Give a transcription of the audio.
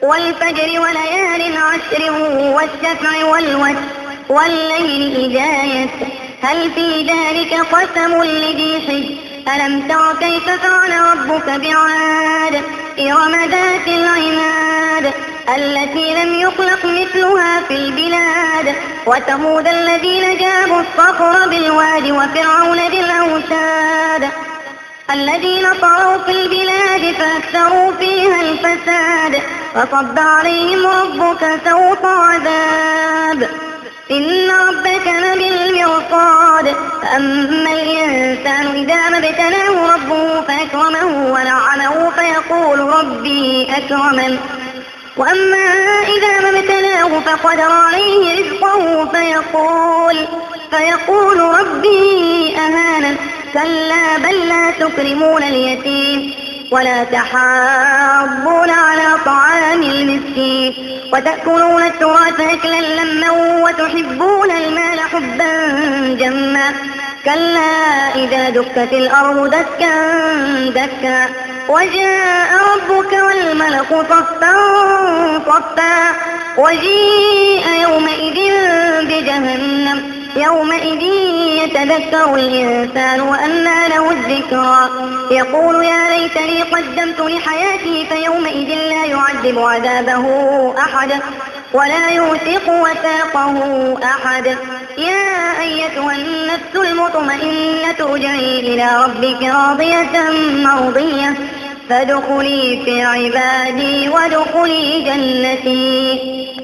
والفجر وليال عشر والشفع والوتر والليل إذا يسر هل في ذلك قسم لذي حجر ألم تر كيف فعل ربك بعاد إرم ذات العماد التي لم يخلق مثلها في البلاد وثمود الذين جابوا الصخر بالواد وفرعون ذي الأوتاد الذين طغوا في البلاد فأكثروا فيها الفساد فصب عليهم ربك سوط عذاب إن ربك لبالمرصاد فأما الإنسان إذا ما ابتلاه ربه فأكرمه ونعمه فيقول ربي أكرمن وأما إذا ما ابتلاه فقدر عليه رزقه فيقول ربي أهانن كلا بل لا تكرمون اليتيم ولا تحاضون على طعام المسكين وتأكلون التراث أكلا لما وتحبون المال حبا جما كلا إذا دكت الأرض دكا دكا وجاء ربك والملك صفا صفا وجيء يومئذ بجهنم يومئذ يتذكر الإنسان وأنى له الذكرى يقول يا ليتني قدمت لحياتي فيومئذ لا يعذب عذابه أحد ولا يوثق وثاقه أحد يا أيتها النفس المطمئنة ارجعي إلى ربك راضية مرضية فادخلي في عبادي وادخلي جنتي.